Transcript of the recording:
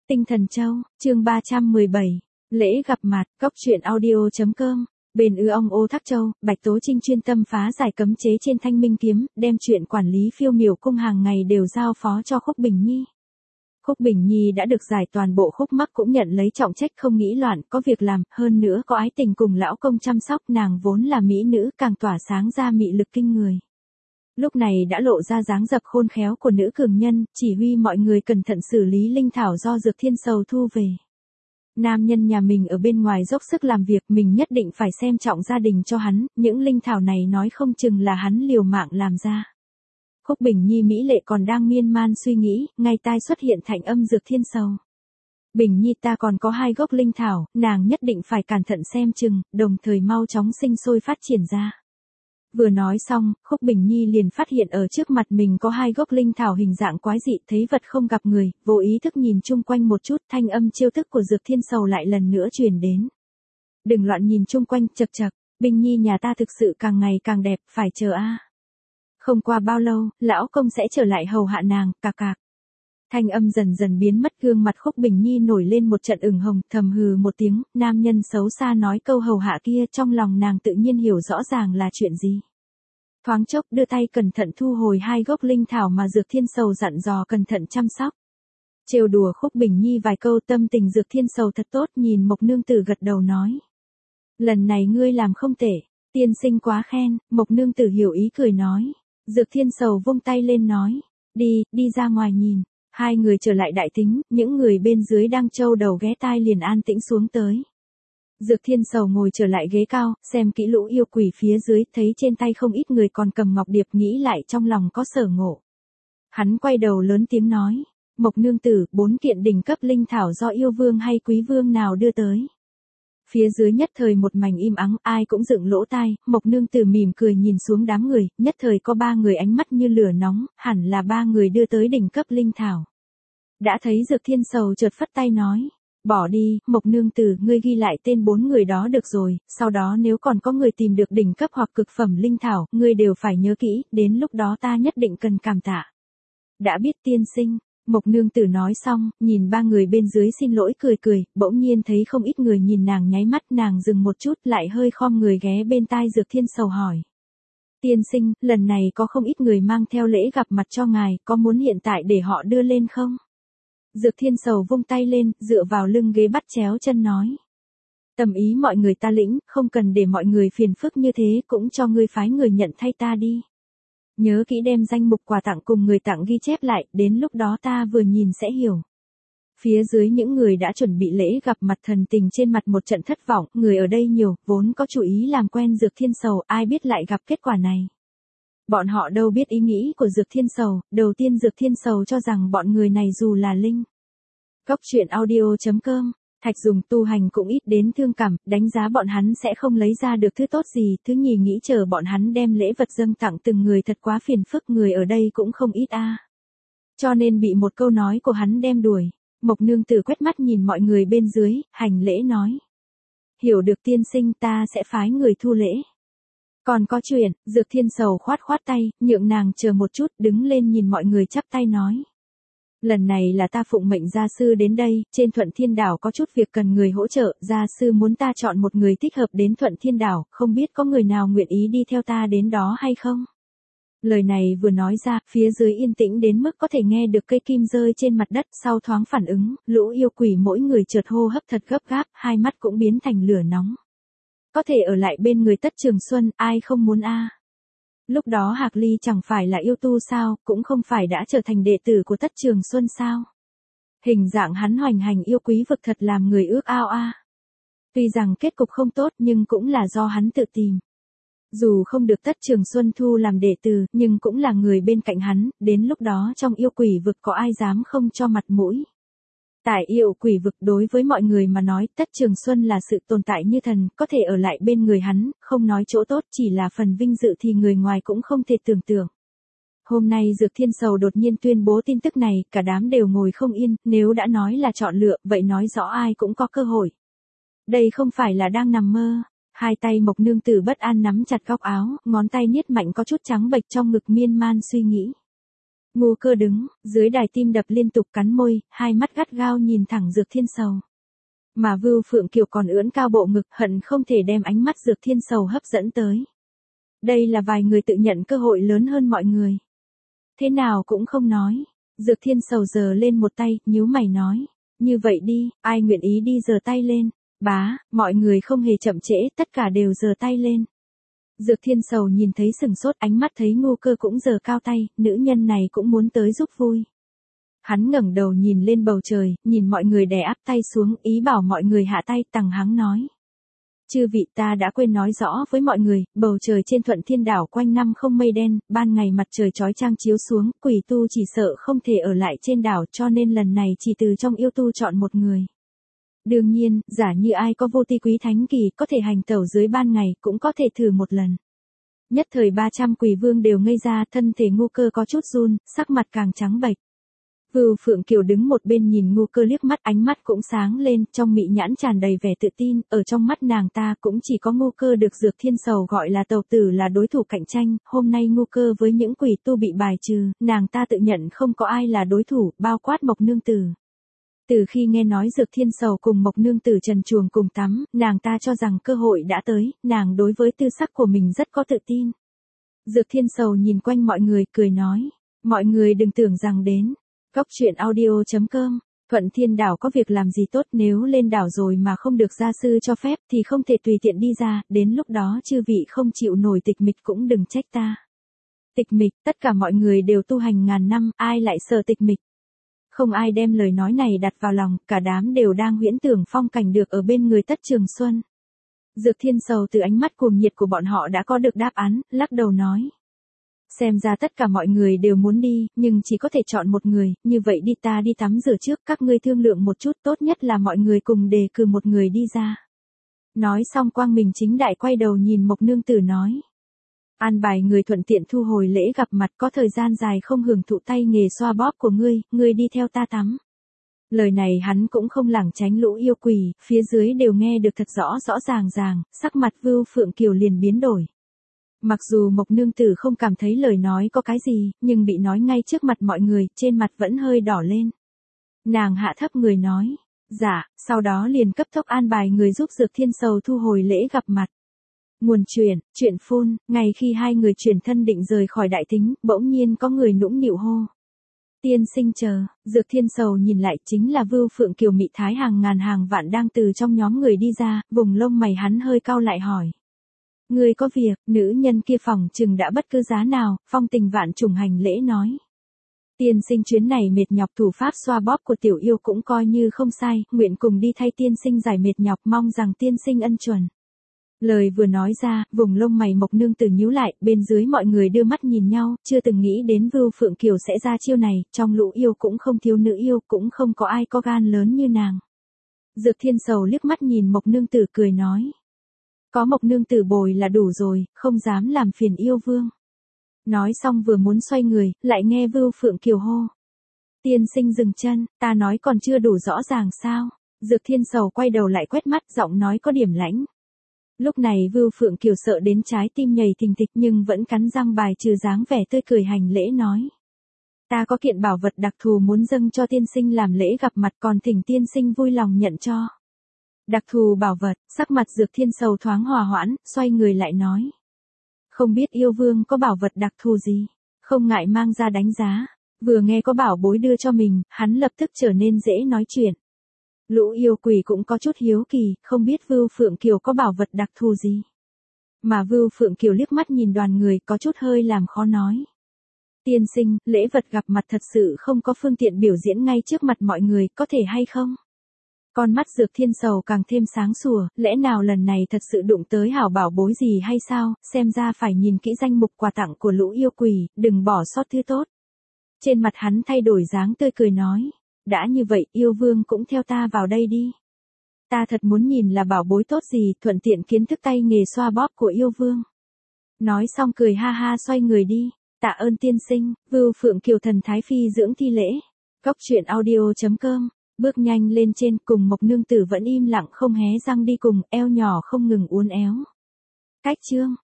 Tinh Thần Châu, chương 317, lễ gặp mặt, góc truyện audio.com, bên ong ô Thác Châu, Bạch Tố Trinh chuyên tâm phá giải cấm chế trên Thanh Minh kiếm, đem chuyện quản lý phiêu miểu cung hàng ngày đều giao phó cho Khúc Bình Nhi. Khúc Bình Nhi đã được giải toàn bộ khúc mắc cũng nhận lấy trọng trách không nghĩ loạn, có việc làm, hơn nữa có ái tình cùng lão công chăm sóc, nàng vốn là mỹ nữ càng tỏa sáng ra mị lực kinh người. Lúc này đã lộ ra dáng dấp khôn khéo của nữ cường nhân, chỉ huy mọi người cẩn thận xử lý linh thảo do Dược Thiên Sầu thu về. Nam nhân nhà mình ở bên ngoài dốc sức làm việc, mình nhất định phải xem trọng gia đình cho hắn, những linh thảo này nói không chừng là hắn liều mạng làm ra. Khúc Bình Nhi mỹ lệ còn đang miên man suy nghĩ, ngay tai xuất hiện thanh âm Dược Thiên Sầu. Bình Nhi ta còn có 2 gốc linh thảo, nàng nhất định phải cẩn thận xem chừng, đồng thời mau chóng sinh sôi phát triển ra. Vừa nói xong, Khúc Bình Nhi liền phát hiện ở trước mặt mình có 2 gốc linh thảo hình dạng quái dị, thấy vật không gặp người, vô ý thức nhìn chung quanh một chút, thanh âm chiêu thức của Dược Thiên Sầu lại lần nữa truyền đến. Đừng loạn nhìn chung quanh, chậc chậc, Bình Nhi nhà ta thực sự càng ngày càng đẹp, phải chờ a. Không qua bao lâu, lão công sẽ trở lại hầu hạ nàng, cạc cạc. Thanh âm dần dần biến mất, gương mặt Khúc Bình Nhi nổi lên một trận ửng hồng, thầm hừ một tiếng, nam nhân xấu xa nói câu hầu hạ kia, trong lòng nàng tự nhiên hiểu rõ ràng là chuyện gì. Thoáng chốc đưa tay cẩn thận thu hồi 2 gốc linh thảo mà Dược Thiên Sầu dặn dò cẩn thận chăm sóc. Trêu đùa Khúc Bình Nhi vài câu, tâm tình Dược Thiên Sầu thật tốt, nhìn Mộc nương tử gật đầu nói. Lần này ngươi làm không tệ, tiên sinh quá khen, Mộc nương tử hiểu ý cười nói. Dược Thiên Sầu vung tay lên nói, đi ra ngoài nhìn. Hai người trở lại đại thính, những người bên dưới đang trâu đầu ghé tai liền an tĩnh xuống tới. Dược Thiên Sầu ngồi trở lại ghế cao, xem kỹ lũ yêu quỷ phía dưới, thấy trên tay không ít người còn cầm ngọc điệp, nghĩ lại trong lòng có sở ngộ. Hắn quay đầu lớn tiếng nói, Mộc nương tử, 4 kiện đỉnh cấp linh thảo do yêu vương hay quý vương nào đưa tới. Phía dưới nhất thời một mảnh im ắng, ai cũng dựng lỗ tai, Mộc nương tử mỉm cười nhìn xuống đám người, nhất thời có 3 người ánh mắt như lửa nóng, hẳn là 3 người đưa tới đỉnh cấp linh thảo. Đã thấy Dược Thiên Sầu chợt phất tay nói, bỏ đi, Mộc nương tử, ngươi ghi lại tên 4 người đó được rồi, sau đó nếu còn có người tìm được đỉnh cấp hoặc cực phẩm linh thảo, ngươi đều phải nhớ kỹ, đến lúc đó ta nhất định cần cảm tạ. Đã biết tiên sinh. Mộc nương tử nói xong, nhìn 3 người bên dưới xin lỗi cười, bỗng nhiên thấy không ít người nhìn nàng nháy mắt, nàng dừng một chút lại hơi khom người ghé bên tai Dược Thiên Sầu hỏi. Tiên sinh, lần này có không ít người mang theo lễ gặp mặt cho ngài, có muốn hiện tại để họ đưa lên không? Dược Thiên Sầu vung tay lên, dựa vào lưng ghế bắt chéo chân nói. Tầm ý mọi người ta lĩnh, không cần để mọi người phiền phức như thế, cũng cho ngươi phái người nhận thay ta đi. Nhớ kỹ đem danh mục quà tặng cùng người tặng ghi chép lại, đến lúc đó ta vừa nhìn sẽ hiểu. Phía dưới những người đã chuẩn bị lễ gặp mặt thần tình trên mặt một trận thất vọng, người ở đây nhiều, vốn có chủ ý làm quen Dược Thiên Sầu, ai biết lại gặp kết quả này. Bọn họ đâu biết ý nghĩ của Dược Thiên Sầu, đầu tiên Dược Thiên Sầu cho rằng bọn người này dù là linh. Góc truyện audio.com, Thạch dùng tu hành cũng ít đến thương cảm, đánh giá bọn hắn sẽ không lấy ra được thứ tốt gì, thứ nhì nghĩ chờ bọn hắn đem lễ vật dâng tặng từng người thật quá phiền phức, người ở đây cũng không ít a. Cho nên bị một câu nói của hắn đem đuổi. Mộc nương tử quét mắt nhìn mọi người bên dưới, hành lễ nói. Hiểu được tiên sinh, ta sẽ phái người thu lễ. Còn có chuyện, Dược Thiên Sầu khoát tay, nhượng nàng chờ một chút, đứng lên nhìn mọi người chắp tay nói. Lần này là ta phụng mệnh gia sư đến đây, trên Thuận Thiên Đảo có chút việc cần người hỗ trợ, gia sư muốn ta chọn một người thích hợp đến Thuận Thiên Đảo, không biết có người nào nguyện ý đi theo ta đến đó hay không? Lời này vừa nói ra, phía dưới yên tĩnh đến mức có thể nghe được cây kim rơi trên mặt đất, sau thoáng phản ứng, lũ yêu quỷ mỗi người chợt hô hấp thật gấp gáp, hai mắt cũng biến thành lửa nóng. Có thể ở lại bên người Tất Trường Xuân, ai không muốn a? Lúc đó Hạc Ly chẳng phải là yêu tu sao, cũng không phải đã trở thành đệ tử của Tất Trường Xuân sao. Hình dạng hắn hoành hành yêu quý vực thật làm người ước ao a. Tuy rằng kết cục không tốt nhưng cũng là do hắn tự tìm. Dù không được Tất Trường Xuân thu làm đệ tử, nhưng cũng là người bên cạnh hắn, đến lúc đó trong yêu quỷ vực có ai dám không cho mặt mũi. Tại yêu quỷ vực đối với mọi người mà nói, Tất Trường Xuân là sự tồn tại như thần, có thể ở lại bên người hắn, không nói chỗ tốt, chỉ là phần vinh dự thì người ngoài cũng không thể tưởng tượng. Hôm nay Dược Thiên Sầu đột nhiên tuyên bố tin tức này, cả đám đều ngồi không yên, nếu đã nói là chọn lựa, vậy nói rõ ai cũng có cơ hội. Đây không phải là đang nằm mơ. Hai tay Mộc nương tử bất an nắm chặt góc áo, ngón tay niết mạnh có chút trắng bệch trong ngực miên man suy nghĩ. Ngô Cơ đứng, dưới đài tim đập liên tục cắn môi, hai mắt gắt gao nhìn thẳng Dược Thiên Sầu. Mà Vưu Phượng Kiều còn ưỡn cao bộ ngực hận không thể đem ánh mắt Dược Thiên Sầu hấp dẫn tới. Đây là vài người tự nhận cơ hội lớn hơn mọi người. Thế nào cũng không nói. Dược Thiên Sầu giơ lên một tay, nhíu mày nói. Như vậy đi, ai nguyện ý đi giơ tay lên. Bá, mọi người không hề chậm trễ, tất cả đều giơ tay lên. Dược Thiên Sầu nhìn thấy sừng sốt, ánh mắt thấy Ngô Cơ cũng giơ cao tay, nữ nhân này cũng muốn tới giúp vui. Hắn ngẩng đầu nhìn lên bầu trời, nhìn mọi người đè áp tay xuống, ý bảo mọi người hạ tay, tằng hắng nói. Chư vị, ta đã quên nói rõ với mọi người, bầu trời trên Thuận Thiên đảo quanh năm không mây đen, ban ngày mặt trời chói chang chiếu xuống, quỷ tu chỉ sợ không thể ở lại trên đảo, cho nên lần này chỉ từ trong yêu tu chọn một người. Đương nhiên, giả như ai có vô ti quý thánh kỳ, có thể hành tẩu dưới ban ngày, cũng có thể thử một lần. Nhất thời 300 quỷ vương đều ngây ra, thân thể Ngô Cơ có chút run, sắc mặt càng trắng bệch. Vưu Phượng Kiều đứng một bên nhìn Ngô Cơ liếc mắt, ánh mắt cũng sáng lên, trong mị nhãn tràn đầy vẻ tự tin, ở trong mắt nàng ta cũng chỉ có Ngô Cơ được Dược Thiên Sầu gọi là tàu tử là đối thủ cạnh tranh, hôm nay Ngô Cơ với những quỷ tu bị bài trừ, nàng ta tự nhận không có ai là đối thủ, bao quát Mộc Nương Tử. Từ khi nghe nói Dược Thiên Sầu cùng Mộc Nương Tử trần truồng cùng tắm, nàng ta cho rằng cơ hội đã tới, nàng đối với tư sắc của mình rất có tự tin. Dược Thiên Sầu nhìn quanh mọi người, cười nói, mọi người đừng tưởng rằng đến. Góc truyện audio.com, Thuận Thiên đảo có việc làm gì tốt, nếu lên đảo rồi mà không được gia sư cho phép thì không thể tùy tiện đi ra, đến lúc đó chư vị không chịu nổi tịch mịch cũng đừng trách ta. Tịch mịch, tất cả mọi người đều tu hành ngàn năm, ai lại sợ tịch mịch. Không ai đem lời nói này đặt vào lòng, cả đám đều đang huyễn tưởng phong cảnh được ở bên người Tất Trường Xuân. Dược Thiên Sầu từ ánh mắt cuồng nhiệt của bọn họ đã có được đáp án, lắc đầu nói. Xem ra tất cả mọi người đều muốn đi, nhưng chỉ có thể chọn một người, như vậy đi, ta đi tắm rửa trước, các ngươi thương lượng một chút, tốt nhất là mọi người cùng đề cử một người đi ra. Nói xong Quang Minh chính đại quay đầu nhìn Mộc Nương Tử nói. An bài người thuận tiện thu hồi lễ gặp mặt, có thời gian dài không hưởng thụ tay nghề xoa bóp của ngươi đi theo ta tắm. Lời này hắn cũng không lảng tránh lũ yêu quỷ, phía dưới đều nghe được thật rõ ràng, sắc mặt Vưu Phượng Kiều liền biến đổi. Mặc dù Mộc Nương Tử không cảm thấy lời nói có cái gì, nhưng bị nói ngay trước mặt mọi người, trên mặt vẫn hơi đỏ lên. Nàng hạ thấp người nói, dạ, sau đó liền cấp tốc an bài người giúp Dược Thiên Sầu thu hồi lễ gặp mặt. Nguồn chuyện phun, ngày khi hai người chuyển thân định rời khỏi đại thính, bỗng nhiên có người nũng nịu hô. Tiên sinh chờ, Dược Thiên Sầu nhìn lại chính là Vưu Phượng Kiều mị thái hàng ngàn hàng vạn đang từ trong nhóm người đi ra, vùng lông mày hắn hơi cau lại hỏi. Ngươi có việc, nữ nhân kia phòng chừng đã bất cứ giá nào, phong tình vạn trùng hành lễ nói. Tiên sinh chuyến này mệt nhọc, thủ pháp xoa bóp của tiểu yêu cũng coi như không sai, nguyện cùng đi thay tiên sinh giải mệt nhọc, mong rằng tiên sinh ân chuẩn. Lời vừa nói ra, vùng lông mày Mộc Nương Tử nhíu lại, bên dưới mọi người đưa mắt nhìn nhau, chưa từng nghĩ đến Vưu Phượng Kiều sẽ ra chiêu này, trong lũ yêu cũng không thiếu nữ yêu, cũng không có ai có gan lớn như nàng. Dược Thiên Sầu liếc mắt nhìn Mộc Nương Tử cười nói. Có Mộc Nương Tử bồi là đủ rồi, không dám làm phiền yêu vương. Nói xong vừa muốn xoay người, lại nghe Vưu Phượng Kiều hô. Tiên sinh dừng chân, ta nói còn chưa đủ rõ ràng sao? Dược Thiên Sầu quay đầu lại quét mắt, giọng nói có điểm lãnh. Lúc này Vưu Phượng Kiều sợ đến trái tim nhảy thình thịch nhưng vẫn cắn răng bài trừ dáng vẻ tươi cười hành lễ nói. Ta có kiện bảo vật đặc thù muốn dâng cho tiên sinh làm lễ gặp mặt, còn thỉnh tiên sinh vui lòng nhận cho. Đặc thù bảo vật, sắc mặt Dược Thiên Sầu thoáng hòa hoãn, xoay người lại nói. Không biết yêu vương có bảo vật đặc thù gì, không ngại mang ra đánh giá. Vừa nghe có bảo bối đưa cho mình, hắn lập tức trở nên dễ nói chuyện. Lũ yêu quỷ cũng có chút hiếu kỳ, không biết Vưu Phượng Kiều có bảo vật đặc thù gì. Mà Vưu Phượng Kiều liếc mắt nhìn đoàn người có chút hơi làm khó nói. Tiên sinh, lễ vật gặp mặt thật sự không có phương tiện biểu diễn ngay trước mặt mọi người, có thể hay không? Con mắt Dược Thiên Sầu càng thêm sáng sủa, lẽ nào lần này thật sự đụng tới hảo bảo bối gì hay sao, xem ra phải nhìn kỹ danh mục quà tặng của lũ yêu quỷ, đừng bỏ sót thứ tốt. Trên mặt hắn thay đổi dáng tươi cười nói, đã như vậy yêu vương cũng theo ta vào đây đi. Ta thật muốn nhìn là bảo bối tốt gì, thuận tiện kiến thức tay nghề xoa bóp của yêu vương. Nói xong cười ha ha xoay người đi, tạ ơn tiên sinh, Vưu Phượng Kiều thần thái phi dưỡng thi lễ. Góc truyện audio.com, bước nhanh lên trên cùng Mộc Nương Tử vẫn im lặng không hé răng đi cùng, eo nhỏ không ngừng uốn éo. Cách chương